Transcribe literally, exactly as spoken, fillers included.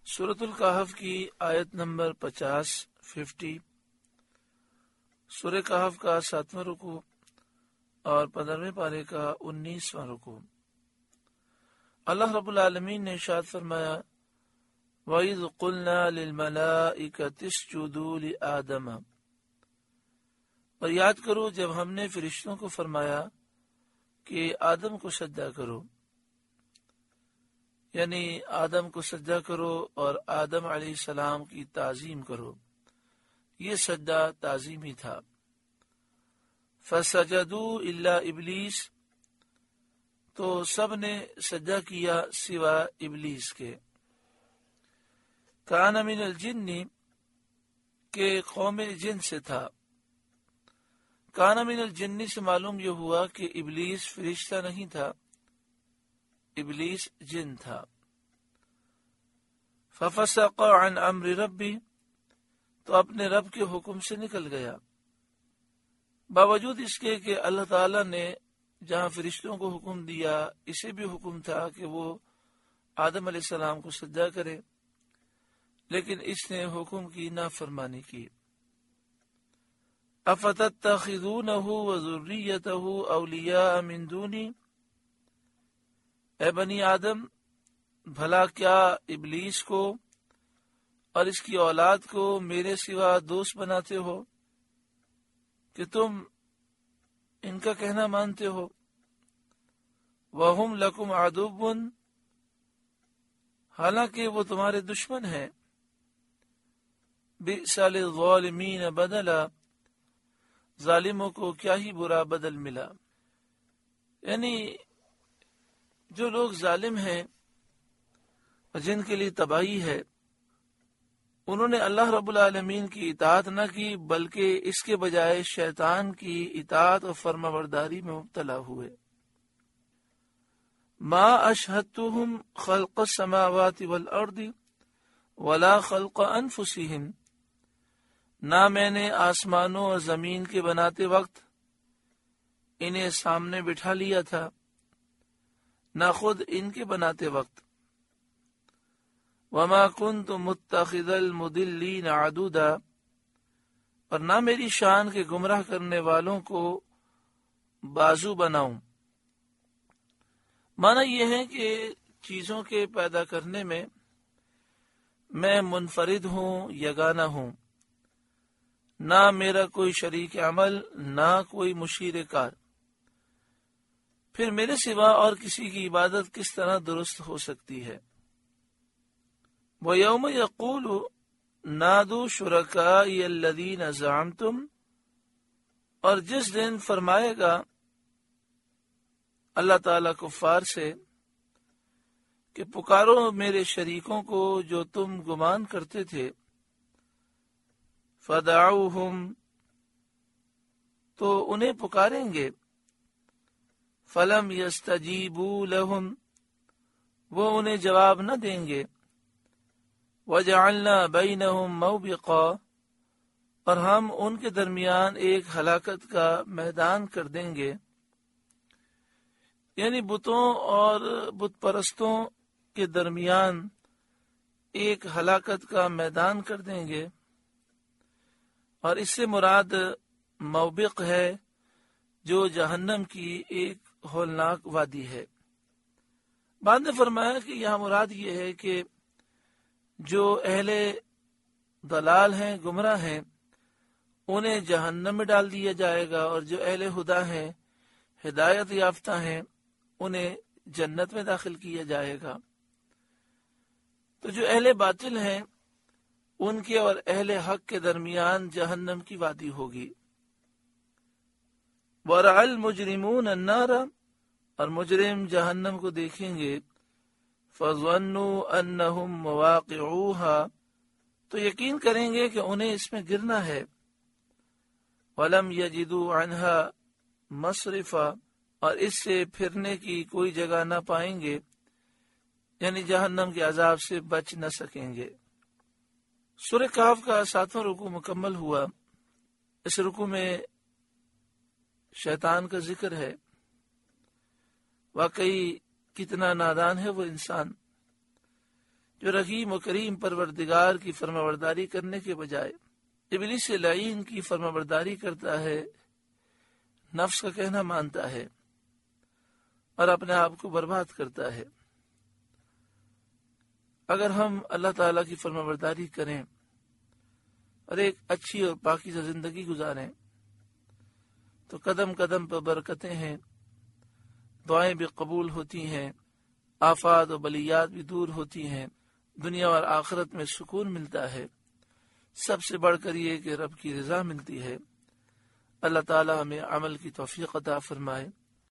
سورۃ الکہف کی آیت نمبر پچاس ففٹی سورہ کہف کا ساتواں رکوع اور پندرہویں پارے کا انیسواں رکوع۔ اللہ رب العالمین نے ارشاد فرمایا وَإِذْ قُلْنَا لِلْمَلَائِكَةِ اسْجُدُوا لِآدَمَ، اور یاد کرو جب ہم نے فرشتوں کو فرمایا کہ آدم کو سجدہ کرو، یعنی آدم کو سجدہ کرو اور آدم علیہ السلام کی تعظیم کرو۔ یہ سجدہ تعظیمی تھا۔ فَسَجَدُوا إِلَّا إِبْلِيسَ، تو سب نے سجدہ کیا سوا ابلیس کے۔ کان من الجن، کہ قوم جن سے تھا۔ کان من الجن سے معلوم یہ ہوا کہ ابلیس فرشتہ نہیں تھا، ابلیس جن تھا۔ ففسق عن امر ربی، تو اپنے رب کے حکم سے نکل گیا، باوجود اس کے کہ اللہ تعالی نے جہاں فرشتوں کو حکم دیا اسے بھی حکم تھا کہ وہ آدم علیہ السلام کو سجدہ کرے، لیکن اس نے حکم کی نافرمانی کی۔ افتتخذونہ وذریتہ اولیاء من دونی، اے بنی آدم بھلا کیا ابلیس کو اور اس کی اولاد کو میرے سوا دوست بناتے ہو کہ تم ان کا کہنا مانتے ہو۔ وَهُمْ لَكُمْ عَدُوٌّ، حالانکہ وہ تمہارے دشمن ہیں۔ بِئْسَ لِلظَّالِمِينَ بَدَلًا، ظالموں کو کیا ہی برا بدل ملا۔ یعنی جو لوگ ظالم ہیں اور جن کے لیے تباہی ہے، انہوں نے اللہ رب العالمین کی اطاعت نہ کی بلکہ اس کے بجائے شیطان کی اطاعت اور فرما برداری میں مبتلا ہوئے۔ ما اشہدتہم خلق السماوات والارض ولا خلق انفسہم، نہ میں نے آسمانوں اور زمین کے بناتے وقت انہیں سامنے بٹھا لیا تھا، نہ خود ان کے بناتے وقت۔ وما كنت متخذ المضلین عدودا، اور نہ میری شان کے گمراہ کرنے والوں کو بازو بناؤں۔ معنی یہ ہے کہ چیزوں کے پیدا کرنے میں میں منفرد ہوں، یگانہ ہوں، نہ میرا کوئی شریک عمل، نہ کوئی مشیر کار، پھر میرے سوا اور کسی کی عبادت کس طرح درست ہو سکتی ہے۔ وَيَوْمَ يَقُولُ نَادُوا شُرَكَائِيَ الَّذِينَ زَعَمْتُمْ، اور جس دن فرمائے گا اللہ تعالیٰ کفار سے کہ پکارو میرے شریکوں کو جو تم گمان کرتے تھے۔ فَدَعُوهُمْ، تو انہیں پکاریں گے۔ فَلَمْ يَسْتَجِيبُوا لَهُمْ، وہ انہیں جواب نہ دیں گے۔ وَجَعَلْنَا بَيْنَهُمْ مَوْبِقًا، اور ہم ان کے درمیان ایک ہلاکت کا میدان کر دیں گے، یعنی بتوں اور بت پرستوں کے درمیان ایک ہلاکت کا میدان کر دیں گے، اور اس سے مراد موبق ہے جو جہنم کی ایک ہولناک وادی ہے۔ بعد نے فرمایا کہ یہاں مراد یہ ہے کہ جو اہل ضلال ہیں، گمراہ ہیں، انہیں جہنم میں ڈال دیا جائے گا، اور جو اہل ہدا ہیں، ہدایت یافتہ ہیں، انہیں جنت میں داخل کیا جائے گا۔ تو جو اہل باطل ہیں ان کے اور اہل حق کے درمیان جہنم کی وادی ہوگی۔ وَرَأَى الْمُجْرِمُونَ النَّارَ، اور مجرم جہنم کو دیکھیں گے۔ فَظَنُّوا أَنَّهُمْ مُوَاقِعُوهَا، تو یقین کریں گے کہ انہیں اس میں گرنا ہے۔ وَلَمْ يَجِدُوا عَنْهَا مَصْرِفًا، اور اس سے پھرنے کی کوئی جگہ نہ پائیں گے، یعنی جہنم کے عذاب سے بچ نہ سکیں گے۔ سورہ کہف کا ساتواں رکوع مکمل ہوا۔ اس رکوع میں شیطان کا ذکر ہے۔ واقعی کتنا نادان ہے وہ انسان جو رحیم و کریم پروردگار کی فرمانبرداری کرنے کے بجائے ابلیس لعین کی فرمانبرداری کرتا ہے، نفس کا کہنا مانتا ہے اور اپنے آپ کو برباد کرتا ہے۔ اگر ہم اللہ تعالیٰ کی فرمانبرداری کریں اور ایک اچھی اور پاکیزہ زندگی گزاریں تو قدم قدم پر برکتیں ہیں، دعائیں بھی قبول ہوتی ہیں، آفات و بلیات بھی دور ہوتی ہیں، دنیا اور آخرت میں سکون ملتا ہے، سب سے بڑھ کر یہ کہ رب کی رضا ملتی ہے۔ اللہ تعالی ہمیں عمل کی توفیق عطا فرمائے۔